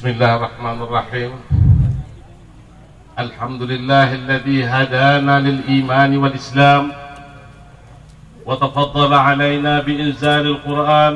Bismillahirrahmanirrahim. Alhamdulillahilladzi hadana lil iman wal islam wa tafaddala alaina bi inzalil Qur'an.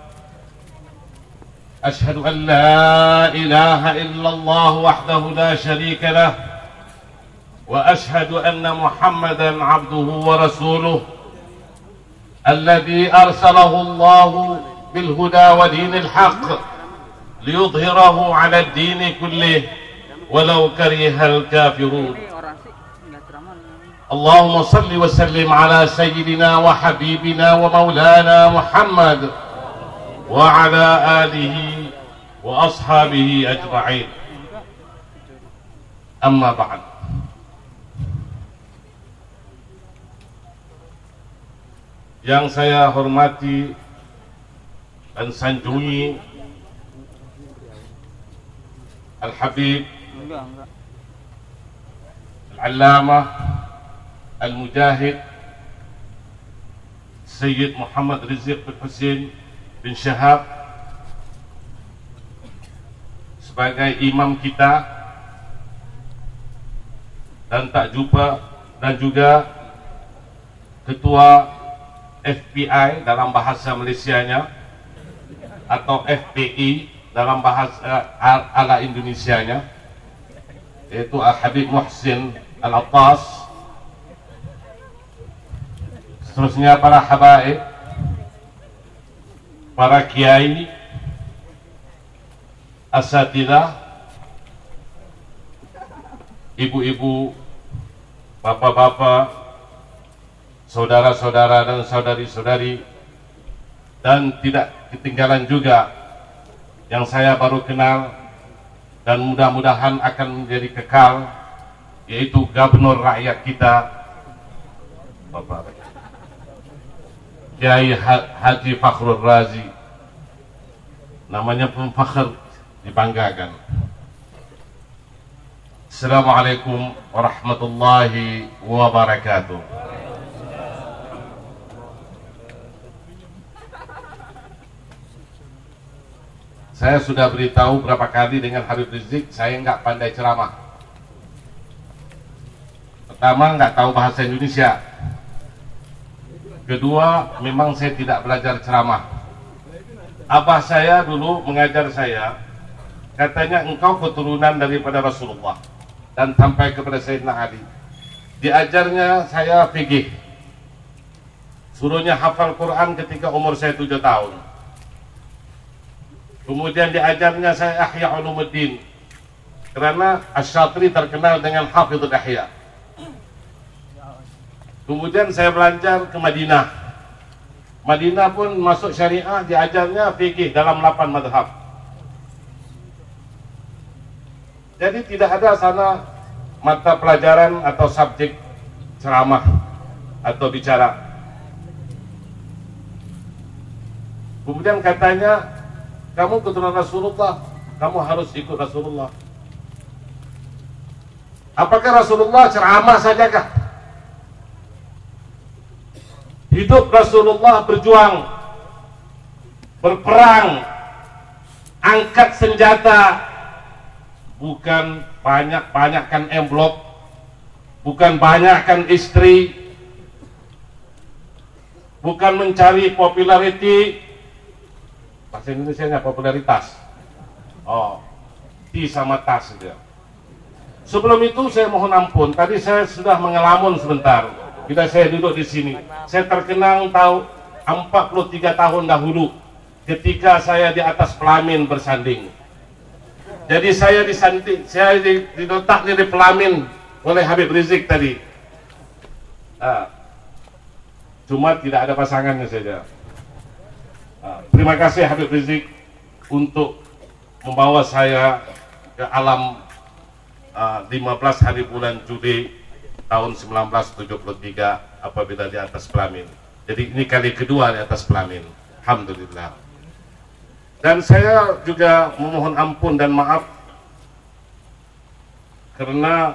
Ashhadu an la ilaha illallah wahdahu la sharika lah wa ashhadu anna Muhammadan abduhu wa rasuluh alladzi arsalahu Allah bil huda wa dinil haqq liyudhhirahu 'ala ad-din kullih walau karihal kafirun. Allahumma salli wa sallim ala sayyidina wa habibina wa maulana Muhammad wa ala alihi wa ashabihi ajma'in. Amma ba'd. Yang saya hormati dan sanjungi Al-Habib Al-Allamah Al-Mujahid Sayyid Muhammad Rizieq bin Husain bin Syahab sebagai imam kita dan tak jumpa, dan juga ketua FBI dalam bahasa Malaysianya atau FPI dalam bahasa ala Indonesianya, yaitu Al-Habib Muhsin Al-Attas. Seterusnya para habaib, para kiai, asatidzah, ibu-ibu, bapak-bapak, saudara-saudara dan saudari-saudari, dan tidak ketinggalan juga yang saya baru kenal dan mudah-mudahan akan menjadi kekal, yaitu Gubernur rakyat kita, Bapak Kiai Haji Fakhrul Razi. Namanya pun fakhr, dibanggakan. Assalamualaikum warahmatullahi wabarakatuh. Saya sudah beritahu berapa kali dengan Habib Rizieq, saya nggak pandai ceramah. Pertama, nggak tahu bahasa Indonesia. Kedua, memang saya tidak belajar ceramah. Abah saya dulu mengajar saya, katanya engkau keturunan daripada Rasulullah, dan sampai kepada Sayyidina Ali. Diajarnya saya fikih, suruhnya hafal Quran ketika umur saya 7 tahun. Kemudian diajarnya saya Ihya Ulumuddin, karena Asy-Syatiri terkenal dengan Hafidhul Ihya. Kemudian saya belajar ke Madinah. Madinah pun masuk syariah, diajarnya fikih dalam 8 madhab. Jadi tidak ada sana mata pelajaran atau subjek ceramah atau bicara. Kemudian katanya, kamu keturunan Rasulullah, kamu harus ikut Rasulullah. Apakah Rasulullah ceramah sajakah? Hidup Rasulullah berjuang, berperang, angkat senjata, bukan banyak-banyakkan envelope, bukan banyakkan istri, bukan mencari popularity. Bahasa Indonesianya popularitas. Oh, ti sama tas dia. Sebelum itu saya mohon ampun, tadi saya sudah mengelamun sebentar. Bila saya duduk di sini, saya terkenang tahu 43 tahun dahulu ketika saya di atas pelamin bersanding. Jadi saya diletak di pelamin oleh Habib Rizieq tadi. Cuma tidak ada pasangannya saja. Terima kasih Habib Rizieq untuk membawa saya ke alam 15 hari bulan Juli tahun 1973 apabila di atas pelamin. Jadi ini kali kedua di atas pelamin. Alhamdulillah. Dan saya juga memohon ampun dan maaf karena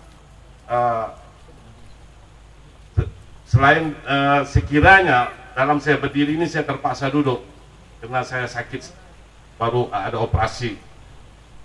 selain sekiranya dalam saya berdiri ini saya terpaksa duduk karena saya sakit, baru ada operasi.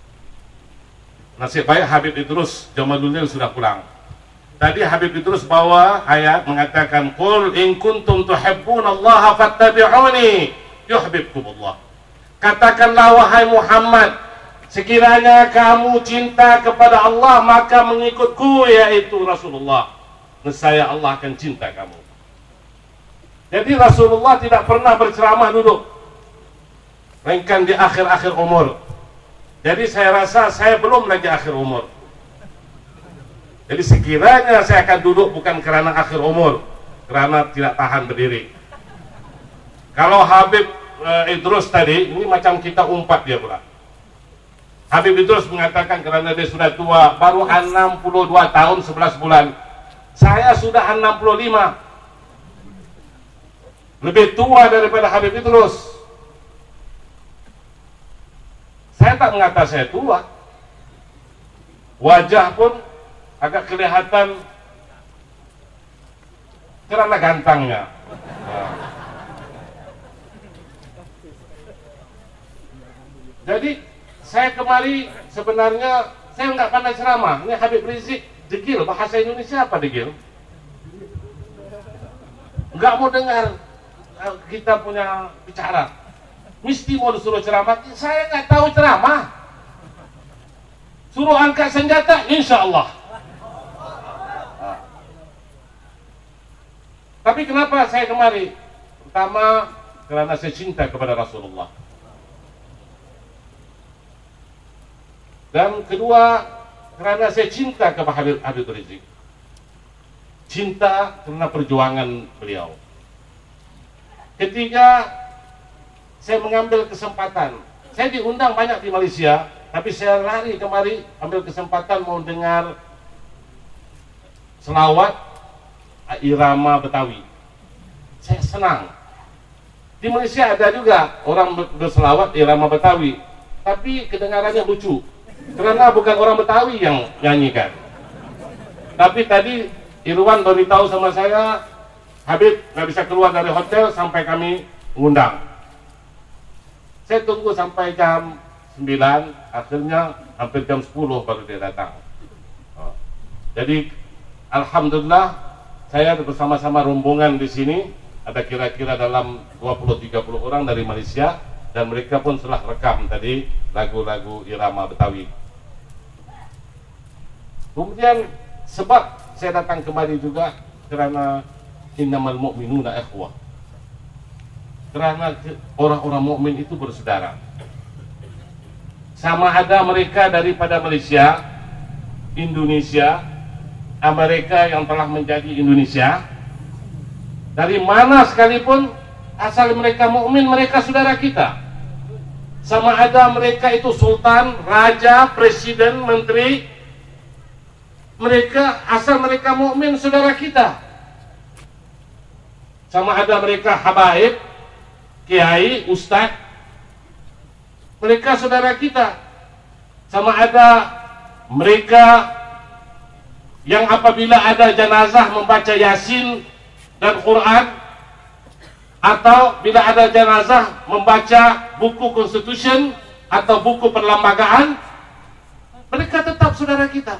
Nasib baik Habib Idrus Jamaluddin sudah pulang. Tadi Habib Idrus bawa ayat mengatakan, "Qul in kuntum tuhibbunallaha fattabi'uni yuhibbukumullah." Katakanlah wahai Muhammad, sekiranya kamu cinta kepada Allah maka mengikutku, yaitu Rasulullah. Nescaya Allah akan cinta kamu. Jadi Rasulullah tidak pernah berceramah duduk, melainkan di akhir-akhir umur. Jadi saya rasa saya belum lagi akhir umur. Jadi sekiranya saya akan duduk bukan karena akhir umur, karena tidak tahan berdiri. Kalau Habib Idrus tadi, ini macam kita umpat dia pula. Habib Idrus mengatakan karena dia sudah tua, baru 62 tahun 11 bulan. Saya sudah 65. Lebih tua daripada Habib Idrus. Saya tak mengatakan saya tua. Wajah pun agak kelihatan karena gantangnya. Jadi saya kemari sebenarnya saya nggak pandai ceramah. Ini Habib Rizik degil, bahasa Indonesia apa degil? Nggak mau dengar kita punya bicara. Mesti mau disuruh ceramah. Saya nggak tahu ceramah. Suruh angkat senjata, insya Allah. Tapi kenapa saya kemari? Pertama, karena saya cinta kepada Rasulullah. Dan kedua, karena saya cinta kepada Habib Rizik. Cinta karena perjuangan beliau. Ketiga, saya mengambil kesempatan. Saya diundang banyak di Malaysia, tapi saya lari kemari ambil kesempatan mau dengar selawat irama Betawi. Saya senang. Di Malaysia ada juga orang berselawat irama Betawi, tapi kedengarannya lucu karena bukan orang Betawi yang nyanyikan. Tapi tadi Irwan beritahu sama saya, Habib nggak bisa keluar dari hotel sampai kami mengundang. Saya tunggu sampai jam 9, akhirnya hampir jam 10 baru dia datang. Jadi alhamdulillah saya bersama-sama rombongan di sini, ada kira-kira dalam 20-30 orang dari Malaysia, dan mereka pun telah rekam tadi lagu-lagu irama Betawi. Kemudian sebab saya datang kemari juga karena innamal mu'minuna ikhwah. Karena orang-orang mukmin itu bersaudara. Sama ada mereka daripada Malaysia, Indonesia, Amerika yang telah menjadi Indonesia, dari mana sekalipun asal mereka mukmin, mereka saudara kita. Sama ada mereka itu sultan, raja, presiden, menteri, mereka asal mereka mukmin saudara kita. Sama ada mereka habaib, kiai, ustaz, mereka saudara kita. Sama ada mereka yang apabila ada jenazah membaca Yasin dan Quran, atau bila ada jenazah membaca buku Constitution atau buku perlembagaan, mereka tetap saudara kita.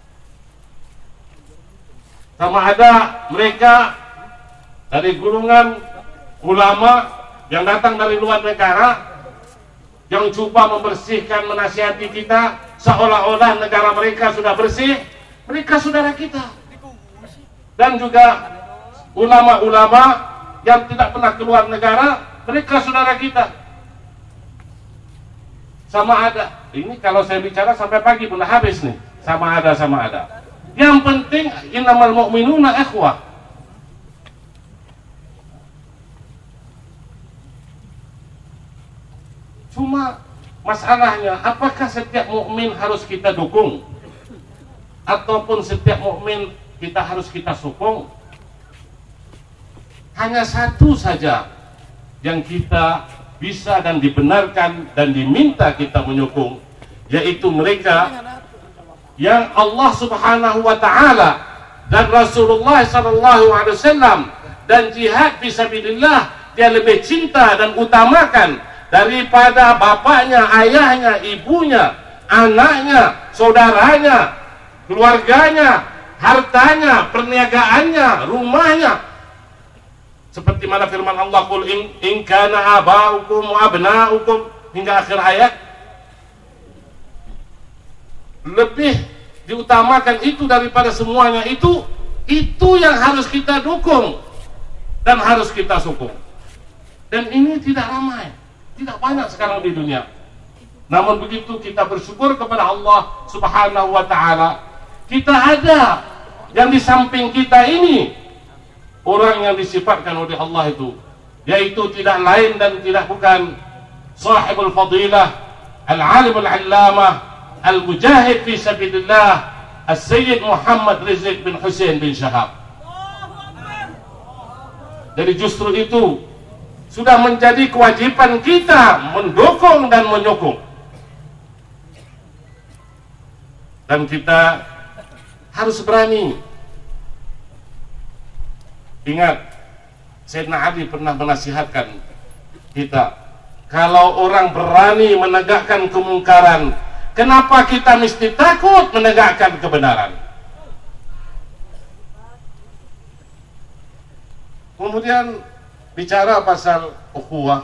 Sama ada mereka dari golongan ulama yang datang dari luar negara, yang coba membersihkan, menasihati kita seolah-olah negara mereka sudah bersih. Mereka saudara kita. Dan juga ulama-ulama yang tidak pernah keluar negara, mereka saudara kita. Sama ada. Ini kalau saya bicara sampai pagi pun habis nih. Sama ada. Yang penting innamal mu'minuna ikhwah. Cuma masalahnya, apakah setiap mukmin harus kita dukung? Ataupun setiap mukmin kita harus kita sokong? Hanya satu saja yang kita bisa dan dibenarkan dan diminta kita menyokong, yaitu mereka yang Allah Subhanahu wa taala dan Rasulullah sallallahu alaihi wasallam dan jihad fisabilillah dia lebih cinta dan utamakan daripada bapaknya, ayahnya, ibunya, anaknya, saudaranya, keluarganya, hartanya, perniagaannya, rumahnya. Seperti mana firman Allah, "Qul in kana aba'ukum wa abna'ukum," hingga akhir ayat. Lebih diutamakan itu daripada semuanya itu yang harus kita dukung dan harus kita sokong. Dan ini tidak ramai, tidak banyak sekarang di dunia. Namun begitu kita bersyukur kepada Allah Subhanahu wa ta'ala, kita ada yang di samping kita ini orang yang disifatkan oleh Allah itu, yaitu tidak lain dan tidak bukan sahibul fadilah, al-alim al-allamah, al-mujahid fi sabilillah, As-Sayyid Muhammad Rizq bin Hussein bin Shahab. Jadi justru itu sudah menjadi kewajiban kita mendukung dan menyokong. Dan kita harus berani. Ingat, Sayyidina Ali pernah menasihatkan kita, kalau orang berani menegakkan kemungkaran, kenapa kita mesti takut menegakkan kebenaran? Kemudian bicara pasal ukhuwah,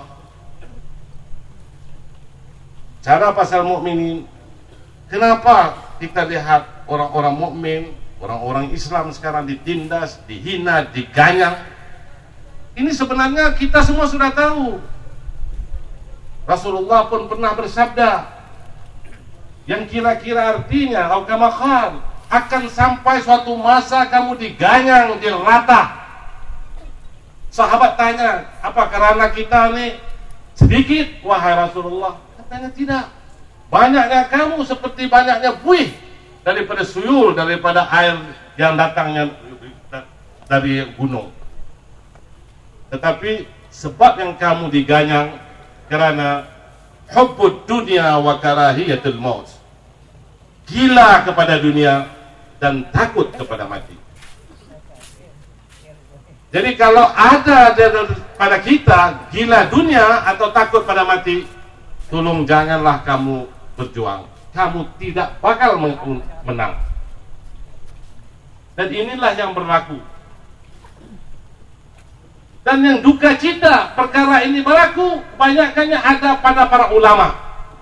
cara pasal mukminin. Kenapa kita lihat orang-orang mukmin, orang-orang Islam sekarang ditindas, dihina, diganyang? Ini sebenarnya kita semua sudah tahu. Rasulullah pun pernah bersabda yang kira-kira artinya aukamakal, akan sampai suatu masa kamu diganyang, dilatah. Sahabat tanya, apa karena kita ini sedikit? Wahai Rasulullah, katanya tidak. Banyaknya kamu seperti banyaknya buih daripada suyul, daripada air yang datangnya dari gunung. Tetapi sebab yang kamu diganyang kerana hubbud dunia wa karahiyatul maut, gila kepada dunia dan takut kepada mati. Jadi kalau ada pada kita gila dunia atau takut pada mati, tolong janganlah kamu berjuang. Kamu tidak bakal menang. Dan inilah yang berlaku. Dan yang duka cita perkara ini berlaku, kebanyakannya ada pada para ulama.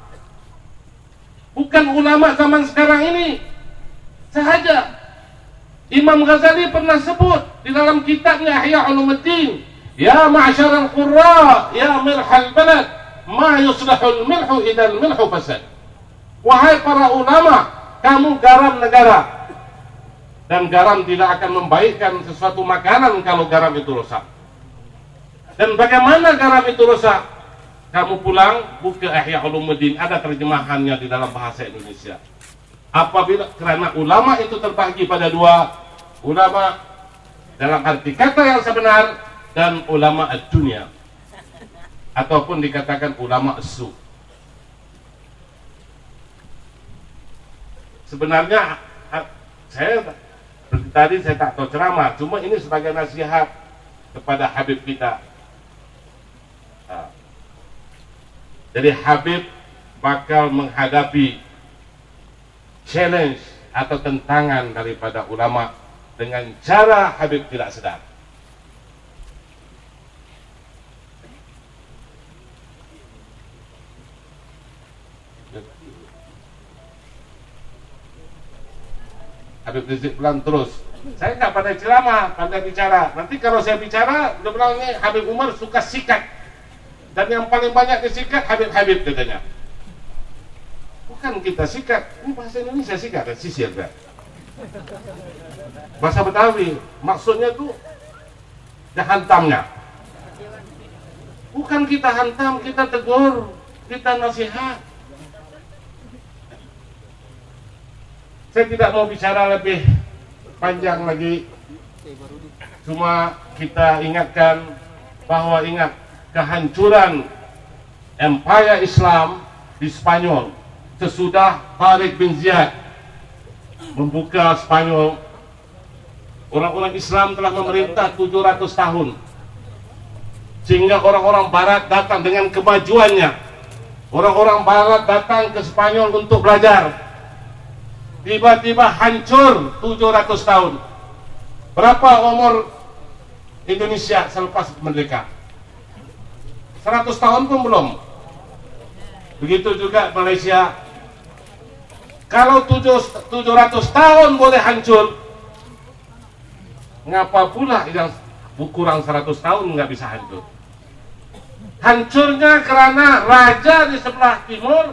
Bukan ulama zaman sekarang ini sahaja. Imam Ghazali pernah sebut di dalam kitabnya Ihya Ulumuddin, ya ma'syaral qurra, ya milhal balad, ma yuslahul milhu idal milhu fasad. Wahai para ulama, kamu garam negara, dan garam tidak akan membaikkan sesuatu makanan kalau garam itu rusak. Dan bagaimana garam itu rusak? Kamu pulang buka Ihya Ulumuddin, ada terjemahannya di dalam bahasa Indonesia. Apabila kerana ulama itu terbagi pada dua, ulama dalam arti kata yang sebenar dan ulama ad-dunya, ataupun dikatakan ulama as-su. Sebenarnya tadi saya tak tahu ceramah, cuma ini sebagai nasihat kepada Habib kita. Jadi Habib bakal menghadapi challenge atau tentangan daripada ulama dengan cara Habib tidak sedar. Habib Rizq bilang terus, saya nggak pandai ceramah, pandai bicara. Nanti kalau saya bicara, dia bilang ini Habib Umar suka sikat, dan yang paling banyak disikat Habib-Habib katanya. Bukan kita sikat, ini bahasa Indonesia sikat dan sisir kan. Bahasa Betawi maksudnya tuh hantamnya. Bukan kita hantam, kita tegur, kita nasihat. Saya tidak mau bicara lebih panjang lagi, cuma kita ingatkan bahwa ingat kehancuran empire Islam di Spanyol sesudah Tariq bin Ziyad membuka Spanyol. Orang-orang Islam telah memerintah 700 tahun, sehingga orang-orang Barat datang dengan kemajuannya, Orang-orang barat datang ke Spanyol untuk belajar. Tiba-tiba hancur 700 tahun. Berapa umur Indonesia selepas merdeka? 100 tahun pun belum. Begitu juga Malaysia. Kalau 700 tahun boleh hancur, ngapa pula yang kurang 100 tahun nggak bisa hancur? Hancurnya karena raja di sebelah timur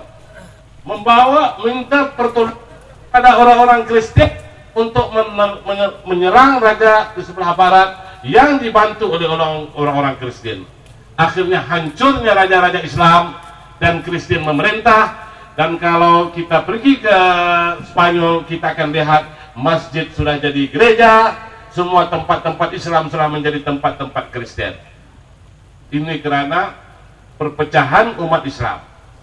minta pertolongan pada orang-orang Kristen untuk menyerang raja di sebelah barat yang dibantu oleh orang-orang Kristen. Akhirnya hancurnya raja-raja Islam dan Kristen memerintah. Dan kalau kita pergi ke Spanyol, kita akan lihat masjid sudah jadi gereja, semua tempat-tempat Islam sudah menjadi tempat-tempat Kristen. Ini karena perpecahan umat Islam.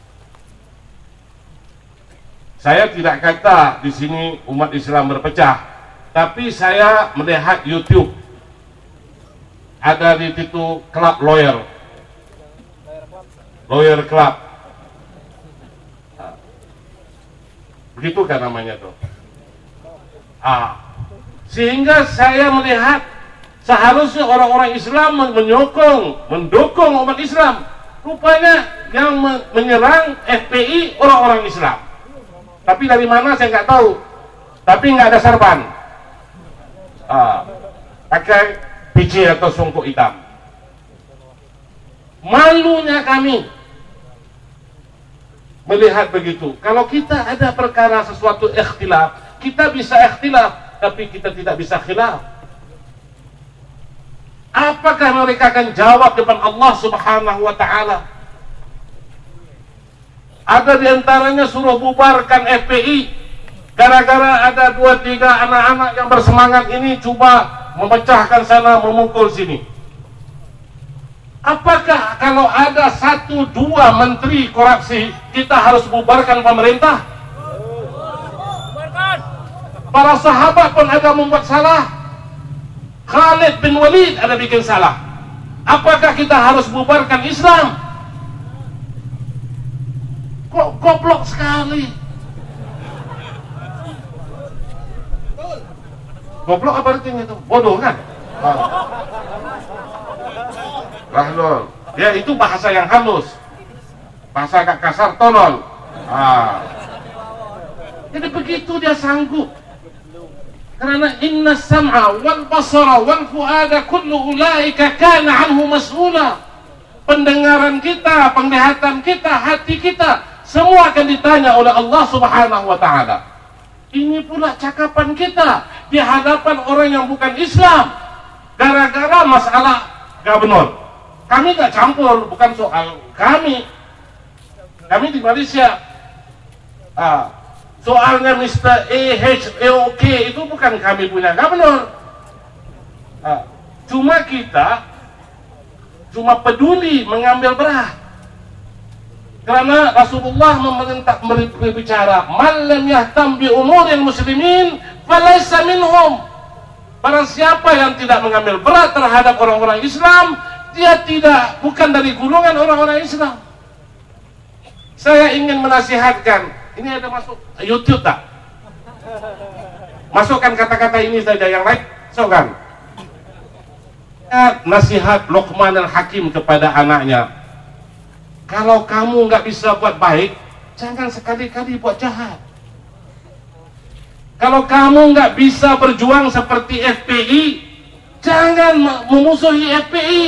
Saya tidak kata di sini umat Islam berpecah, tapi saya melihat YouTube. Ada di situ klub lawyer club. Begitu kan namanya tuh. Sehingga saya melihat seharusnya orang-orang Islam mendukung umat Islam. Rupanya yang menyerang FPI orang-orang Islam. Tapi dari mana saya nggak tahu. Tapi nggak ada sarban. Pakai peci atau songkok hitam. Malunya kami melihat begitu. Kalau kita ada perkara sesuatu ikhtilaf, kita bisa ikhtilaf, tapi kita tidak bisa khilaf. Apakah mereka akan jawab depan Allah Subhanahu wa ta'ala? Ada diantaranya suruh bubarkan FPI gara-gara ada 2-3 anak-anak yang bersemangat ini coba memecahkan sana, memukul sini. Apakah kalau ada 1-2 menteri korupsi kita harus bubarkan pemerintah? Para sahabat pun ada membuat salah. Khalid bin Walid ada bikin salah. Apakah kita harus bubarkan Islam? Kok goblok sekali. Goblok apa artinya itu? Bodoh kan? Rahlul. Ya itu bahasa yang halus. Bahasa agak kasar, tolol. Jadi begitu dia sanggup. Karena inna sam'a wal basara wal fu'ada kullu ulaika kana anhu mas'ula. Pendengaran kita, penglihatan kita, hati kita, semua akan ditanya oleh Allah Subhanahu wa ta'ala. Ini pula cakapan kita di hadapan orang yang bukan Islam. Gara-gara masalah gubernur. Kami gak campur, bukan soal kami. Kami di Malaysia. Soalnya Mr. AHOK itu bukan kami punya gubernur. Cuma kita peduli mengambil berat. Karena Rasulullah berbicara, "Man lam yahtam bi umuril muslimin falaysa minhum." Barang siapa yang tidak mengambil berat terhadap orang-orang Islam, dia bukan dari golongan orang-orang Islam. Saya ingin menasihatkan. Ini ada masuk YouTube tak? Masukkan kata-kata ini saja, yang lain masukkan. Nasihat Luqman al-Hakim kepada anaknya. Kalau kamu nggak bisa buat baik, jangan sekali-kali buat jahat. Kalau kamu nggak bisa berjuang seperti FPI, jangan memusuhi FPI.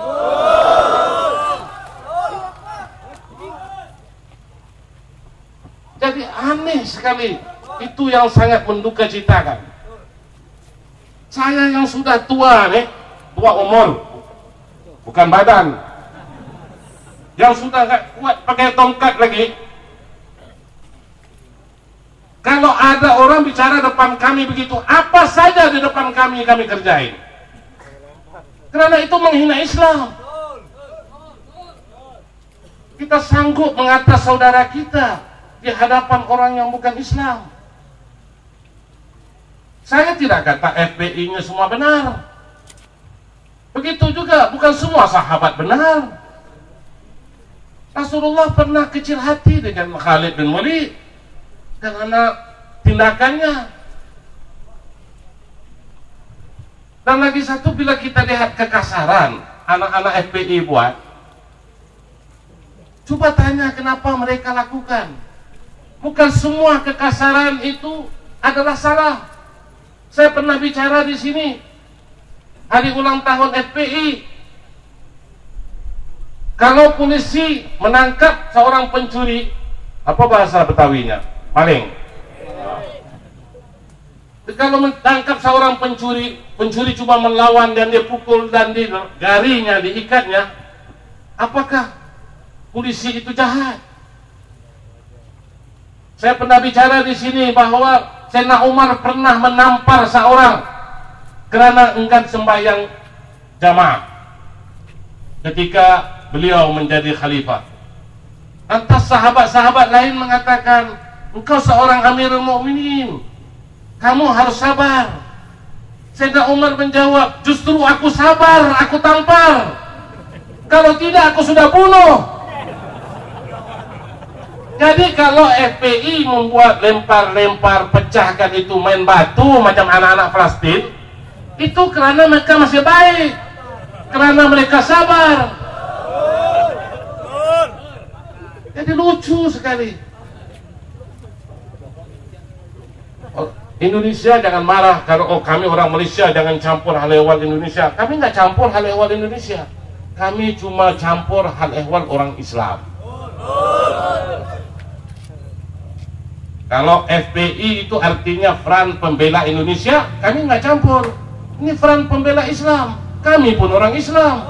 Jadi aneh sekali. Itu yang sangat menduka citakan. Saya yang sudah tua tua umur, bukan badan, yang sudah gak kuat pakai tongkat lagi. Kalau ada orang bicara depan kami begitu, apa saja di depan kami kerjain. Karena itu menghina Islam. Kita sanggup mengatas saudara kita di hadapan orang yang bukan Islam. Saya tidak kata FPI-nya semua benar. Begitu juga bukan semua sahabat benar. Rasulullah pernah kecil hati dengan Khalid bin Walid karena tindakannya. Dan lagi satu, bila kita lihat kekasaran anak-anak FPI buat, coba tanya kenapa mereka lakukan. Bukan semua kekasaran itu adalah salah. Saya pernah bicara di sini hari ulang tahun FPI. Kalau polisi menangkap seorang pencuri, apa bahasa Betawinya? Maling. Kalau menangkap seorang pencuri cuma melawan dan dia pukul dan di jarinya diikatnya, apakah polisi itu jahat? Saya pernah bicara di sini bahwa Sayyidina Umar pernah menampar seorang karena enggan sembahyang jamaah ketika beliau menjadi khalifah. Lantas sahabat-sahabat lain mengatakan, engkau seorang Amirul Mukminin, kamu harus sabar. Sayyidina Umar menjawab, justru aku sabar, aku tampar. Kalau tidak aku sudah bunuh. Jadi kalau FPI membuat lempar-lempar, pecahkan itu, main batu macam anak-anak Palestina, itu karena mereka masih baik, karena mereka sabar. Jadi lucu sekali. Indonesia jangan marah kalau kami orang Malaysia jangan campur hal ehwal Indonesia. Kami nggak campur hal ehwal Indonesia. Kami cuma campur hal ehwal orang Islam. Kalau FPI itu artinya Front Pembela Indonesia, kami nggak campur. Ini Front Pembela Islam. Kami pun orang Islam.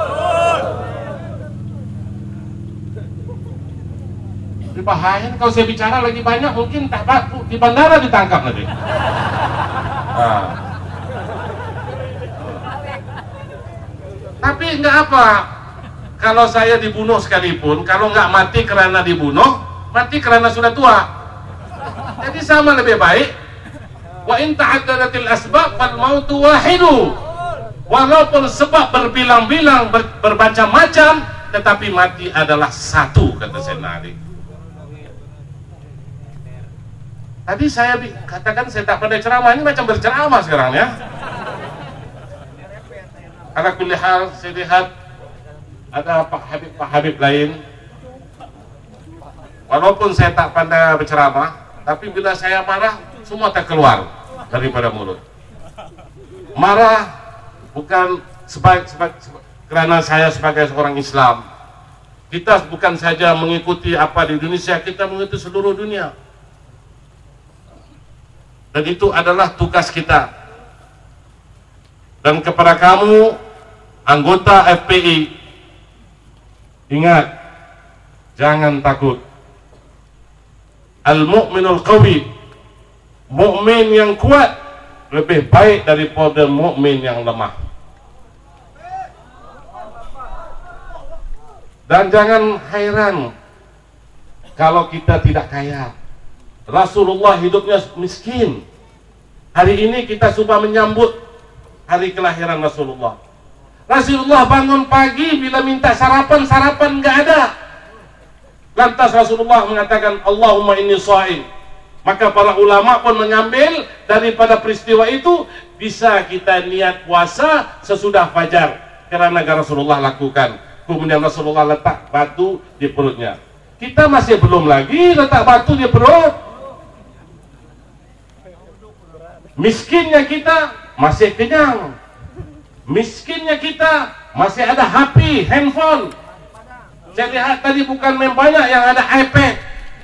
Bahaya kalau saya bicara lagi banyak, mungkin tak baku di bandara ditangkap nanti. Tapi nggak apa, kalau saya dibunuh sekalipun, kalau nggak mati karena dibunuh, mati karena sudah tua. Jadi sama, lebih baik. Wa in ta'addadatil asbab fal mautu wahidu. Walaupun sebab berbilang-bilang, bermacam-macam, tetapi mati adalah satu, kata Sayyidina Ali. Tadi saya katakan saya tak pandai ceramah, ini macam berceramah sekarang ya. Ala kulli hal, saya lihat ada Pak Habib lain. Walaupun saya tak pandai berceramah, tapi bila saya marah, semua tak keluar daripada mulut. Marah bukan kerana saya sebagai seorang Islam. Kita bukan saja mengikuti apa di Indonesia, kita mengikuti seluruh dunia. Dan itu adalah tugas kita. Dan kepada kamu, anggota FPI, ingat, jangan takut. Al-mu'minul qawi, mukmin yang kuat lebih baik daripada mukmin yang lemah. Dan jangan heran kalau kita tidak kaya. Rasulullah hidupnya miskin. Hari ini kita sudah menyambut hari kelahiran Rasulullah. Rasulullah bangun pagi, bila minta sarapan nggak ada. Lantas Rasulullah mengatakan, Allahumma inni sha'im. Maka para ulama pun mengambil daripada peristiwa itu, bisa kita niat puasa sesudah fajar, karena Rasulullah lakukan. Kemudian Rasulullah letak batu di perutnya. Kita masih belum lagi letak batu di perut. Miskinnya kita masih kenyang. Miskinnya kita masih ada HP, handphone. Saya lihat tadi bukan main banyak yang ada iPad.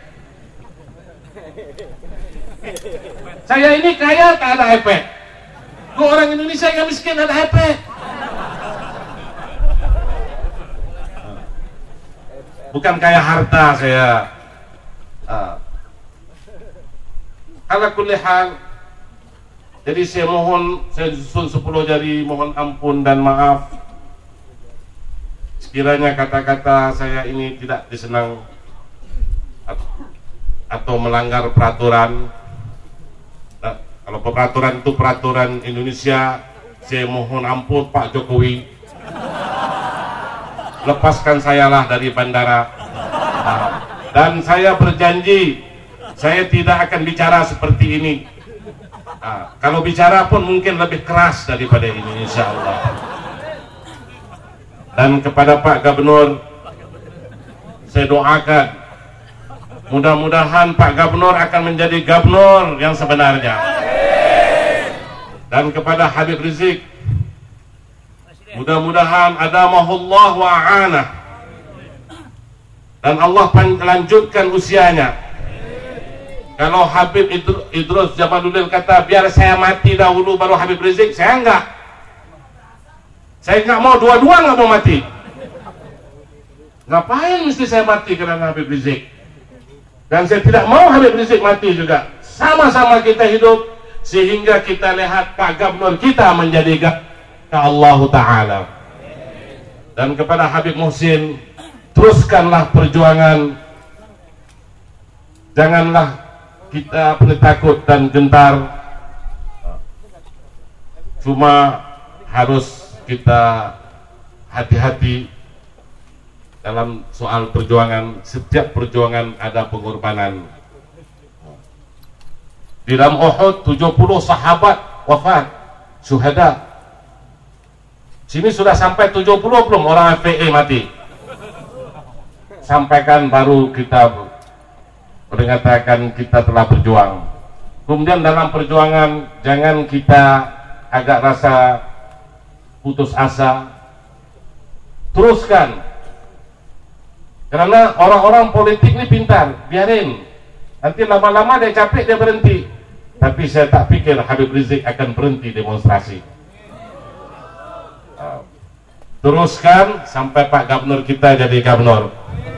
Saya ini kaya tak ada iPad. Kok orang Indonesia yang miskin ada iPad? Bukan kaya harta saya. Ala kulli hal. Jadi saya susun 10 jari, mohon ampun dan maaf sekiranya kata-kata saya ini tidak disenang atau melanggar peraturan. Nah, kalau peraturan itu peraturan Indonesia, saya mohon ampun Pak Jokowi, lepaskan saya lah dari bandara. Dan saya berjanji saya tidak akan bicara seperti ini. Kalau bicara pun mungkin lebih keras daripada ini, insya Allah. Dan kepada Pak Gubernur, saya doakan mudah-mudahan Pak Gubernur akan menjadi Gubernur yang sebenarnya. Dan kepada Habib Rizik, mudah-mudahan adamahullah wa'anah, dan Allah lanjutkan usianya. Kalau Habib Idrus Jamaluddin kata biar saya mati dahulu baru Habib Rizik, saya enggak. Saya enggak mau, dua-dua enggak mau mati. Ngapain mesti saya mati kerana Habib Rizik? Dan saya tidak mau Habib Rizik mati juga. Sama-sama kita hidup sehingga kita lihat Pak Gubernur kita menjadi Allah Ta'ala. Dan kepada Habib Muhsin, teruskanlah perjuangan. Janganlah kita takut dan gentar. Cuma harus kita hati-hati dalam soal perjuangan. Setiap perjuangan ada pengorbanan. Di dalam Uhud 70 sahabat wafat, syuhada. Sini sudah sampai 70 belum orang FPI mati? Sampaikan baru kita mengatakan kita telah berjuang. Kemudian dalam perjuangan jangan kita agak rasa putus asa. Teruskan. Karena orang-orang politik ini pintar, biarin. Nanti lama-lama dia capek, dia berhenti. Tapi saya tak pikir Habib Rizik akan berhenti demonstrasi. Teruskan sampai Pak Gubernur kita jadi Gubernur.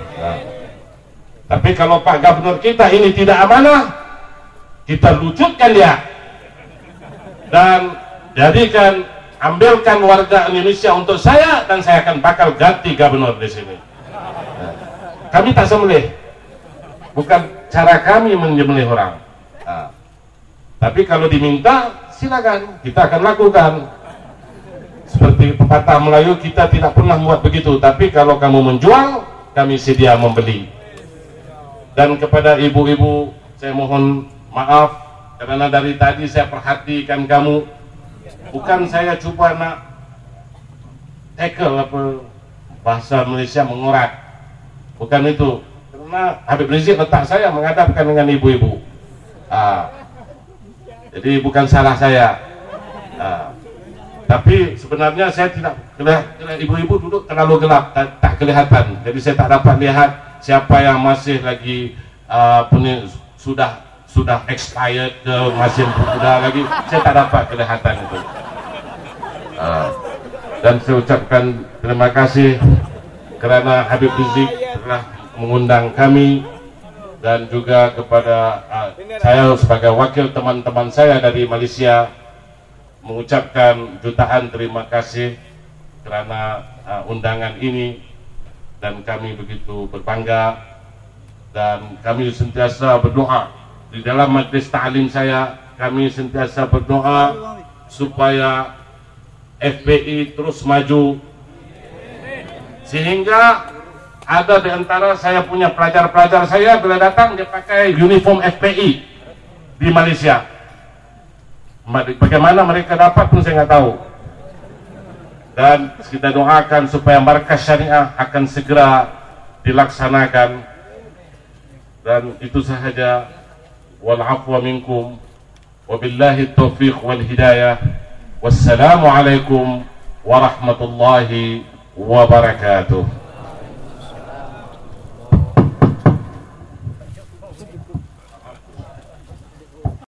Tapi kalau Pak Gubernur kita ini tidak amanah, kita lucutkan dia dan jadikan, ambilkan warga Indonesia untuk saya, dan saya akan bakal ganti Gubernur di sini. Kami tak sembelih, bukan cara kami menyembelih orang. Tapi kalau diminta, silakan, kita akan lakukan. Seperti pepatah Melayu, kita tidak pernah buat begitu. Tapi kalau kamu menjual, kami sedia membeli. Dan kepada ibu-ibu, saya mohon maaf karena dari tadi saya perhatikan kamu. Bukan saya cuba nak tackle apa bahasa Malaysia, mengorat. Bukan itu. Karena Habib Rizik letak saya menghadapkan dengan ibu-ibu. Jadi bukan salah saya. Tapi sebenarnya saya tidak, ibu-ibu duduk terlalu gelap, tak kelihatan. Jadi saya tak dapat lihat siapa yang masih lagi sudah expired ke masih muda lagi. Saya tak dapat kelihatan itu. Dan saya ucapkan terima kasih kerana Habib Rizik telah mengundang kami, dan juga kepada saya sebagai wakil teman-teman saya dari Malaysia mengucapkan jutaan terima kasih kerana undangan ini, dan kami begitu berbangga. Dan kami sentiasa berdoa di dalam majlis ta'lim saya, kami sentiasa berdoa supaya FPI terus maju, sehingga ada di antara saya punya pelajar-pelajar saya bila datang dia pakai uniform FPI di Malaysia. Bagaimana mereka dapat pun saya nggak tahu. Dan kita doakan supaya markas syariah akan segera dilaksanakan. Dan itu sahaja. Wal afwa minkum, wabillahi taufiq wal hidayah. Wassalamualaikum warahmatullahi wabarakatuh.